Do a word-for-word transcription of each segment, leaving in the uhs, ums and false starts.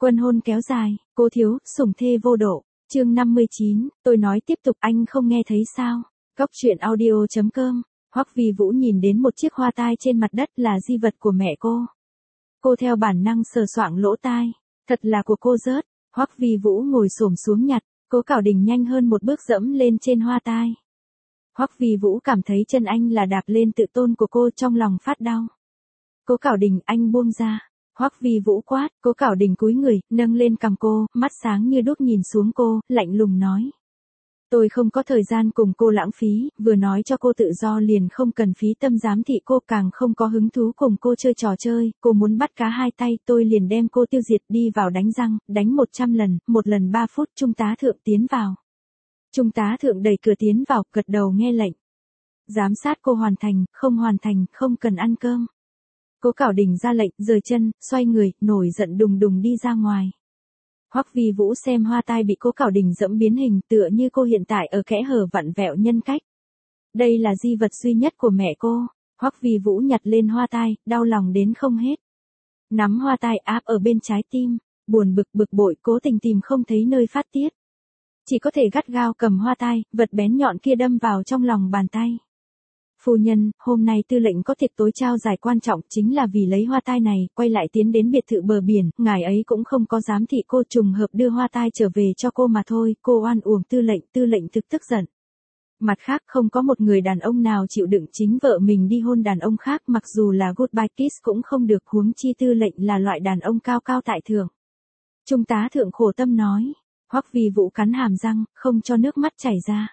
Quân hôn kéo dài, cố thiếu, sủng thê vô độ. Chương năm mươi chín, tôi nói tiếp tục anh không nghe thấy sao? Góc truyện audio chấm com. Hoắc Vi Vũ nhìn đến một chiếc hoa tai trên mặt đất là di vật của mẹ cô. Cô theo bản năng sờ soạng lỗ tai, thật là của cô rớt. Hoắc Vi Vũ ngồi xổm xuống nhặt, Cố Cảo Đình nhanh hơn một bước dẫm lên trên hoa tai. Hoắc Vi Vũ cảm thấy chân anh là đạp lên tự tôn của cô, trong lòng phát đau. Cố Cảo Đình, anh buông ra. Hoắc Vi Vũ quát. Cố Cảo Đình cúi người, nâng lên cằm cô, mắt sáng như đuốc nhìn xuống cô, lạnh lùng nói. Tôi không có thời gian cùng cô lãng phí, vừa nói cho cô tự do liền không cần phí tâm giám thị cô, càng không có hứng thú cùng cô chơi trò chơi, cô muốn bắt cá hai tay tôi liền đem cô tiêu diệt. Đi vào đánh răng, đánh một trăm lần, một lần ba phút. Trung tá thượng tiến vào. Trung tá thượng đẩy cửa tiến vào, gật đầu nghe lệnh. Giám sát cô hoàn thành, không hoàn thành, không cần ăn cơm. Cố Cảo Đình ra lệnh, rời chân, xoay người, nổi giận đùng đùng đi ra ngoài. Hoắc Vi Vũ xem hoa tai bị Cố Cảo Đình dẫm biến hình, tựa như cô hiện tại ở kẽ hở vặn vẹo nhân cách. Đây là di vật duy nhất của mẹ cô. Hoắc Vi Vũ nhặt lên hoa tai, đau lòng đến không hết. Nắm hoa tai áp ở bên trái tim, buồn bực bực bội, cố tình tìm không thấy nơi phát tiết. Chỉ có thể gắt gao cầm hoa tai, vật bén nhọn kia đâm vào trong lòng bàn tay. Phu nhân, hôm nay tư lệnh có tiệc tối trao giải quan trọng, chính là vì lấy hoa tai này, quay lại tiến đến biệt thự bờ biển, ngài ấy cũng không có giám thị cô, trùng hợp đưa hoa tai trở về cho cô mà thôi. Cô oan uổng tư lệnh, tư lệnh thực tức giận. Mặt khác, không có một người đàn ông nào chịu đựng chính vợ mình đi hôn đàn ông khác, mặc dù là goodbye kiss cũng không được, huống chi tư lệnh là loại đàn ông cao cao tại thượng. Trung tá thượng khổ tâm nói. Hoắc Vi Vũ cắn hàm răng, không cho nước mắt chảy ra.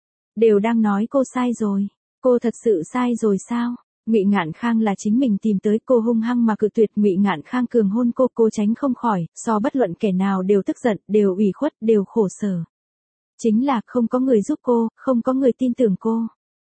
Đều đang nói cô sai rồi. Cô thật sự sai rồi sao? Ngụy Ngạn Khang là chính mình tìm tới cô, hung hăng mà cự tuyệt. Ngụy Ngạn Khang cường hôn cô, cô tránh không khỏi, so bất luận kẻ nào đều tức giận, đều ủy khuất, đều khổ sở. Chính là không có người giúp cô, không có người tin tưởng cô.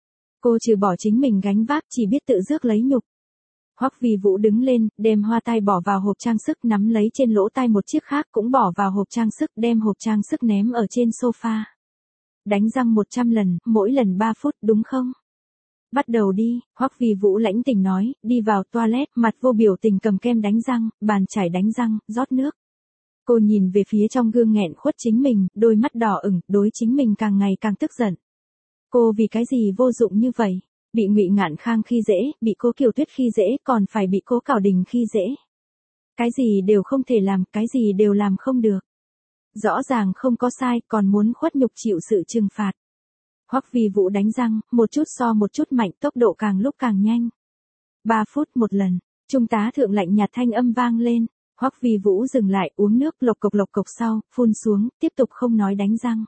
Cô trừ bỏ chính mình gánh vác, chỉ biết tự rước lấy nhục. Hoắc Vi Vũ đứng lên, đem hoa tai bỏ vào hộp trang sức, nắm lấy trên lỗ tai một chiếc khác cũng bỏ vào hộp trang sức, đem hộp trang sức ném ở trên sofa. Đánh răng một trăm lần, mỗi lần ba phút, đúng không? Bắt đầu đi. Hoắc Vi Vũ lãnh tình nói, đi vào toilet, mặt vô biểu tình cầm kem đánh răng, bàn chải đánh răng, rót nước. Cô nhìn về phía trong gương nghẹn khuất chính mình, đôi mắt đỏ ửng, đối chính mình càng ngày càng tức giận. Cô vì cái gì vô dụng như vậy? Bị Ngụy Ngạn Khang khi dễ, bị Cố Kiều Tuyết khi dễ, còn phải bị Cố Cảo Đình khi dễ. Cái gì đều không thể làm, cái gì đều làm không được. Rõ ràng không có sai, còn muốn khuất nhục chịu sự trừng phạt. Hoắc Vi Vũ đánh răng, một chút so một chút mạnh, tốc độ càng lúc càng nhanh. Ba phút một lần. Trung tá thượng lạnh nhạt thanh âm vang lên. Hoắc Vi Vũ dừng lại, uống nước, lộc cộc lộc cộc sau, phun xuống, tiếp tục không nói đánh răng.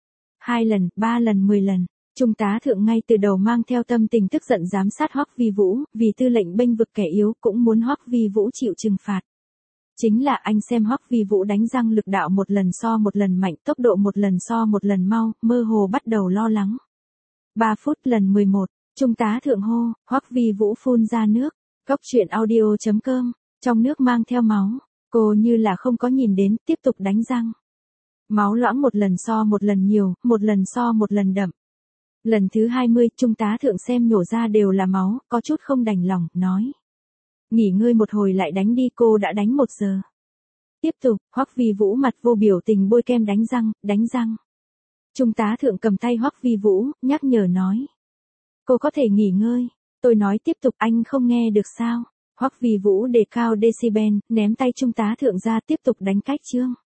Hai lần, ba lần, mười lần. Trung tá thượng ngay từ đầu mang theo tâm tình tức giận giám sát Hoắc Vi Vũ, vì tư lệnh bênh vực kẻ yếu, cũng muốn Hoắc Vi Vũ chịu trừng phạt. Chính là anh xem Hoắc Vi Vũ đánh răng lực đạo một lần so một lần mạnh, tốc độ một lần so một lần mau, mơ hồ bắt đầu lo lắng. Ba phút lần mười một, Trung tá thượng hô, Hoắc Vi Vũ phun ra nước. Góc truyện audio chấm com, trong nước mang theo máu, cô như là không có nhìn đến, tiếp tục đánh răng. Máu loãng một lần so một lần nhiều, một lần so một lần đậm. Lần thứ hai mươi, Trung tá thượng xem nhổ ra đều là máu, có chút không đành lòng, nói. Nghỉ ngơi một hồi lại đánh đi, cô đã đánh một giờ. Tiếp tục, Hoắc Vi Vũ mặt vô biểu tình bôi kem đánh răng, đánh răng. Trung tá thượng cầm tay Hoắc Vi Vũ, nhắc nhở nói. Cô có thể nghỉ ngơi. Tôi nói tiếp tục, anh không nghe được sao? Hoắc Vi Vũ đề cao decibel, ném tay Trung tá thượng ra, tiếp tục đánh cách chương.